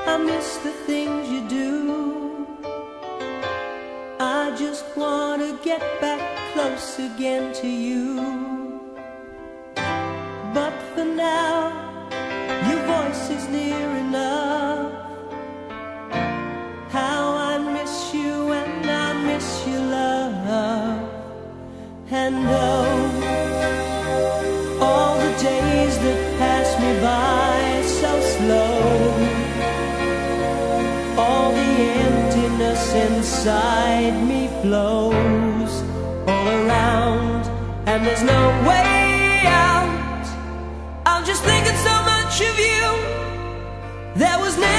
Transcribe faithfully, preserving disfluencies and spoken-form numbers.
I miss the things you do. I just want to get back close again to you. But for now, your voice is near enough. How I miss you and I miss your love. And oh, all the days that pass me by so slow, all the emptiness inside me flows all around, and there's no way out. I'm just thinking so much of you. There was never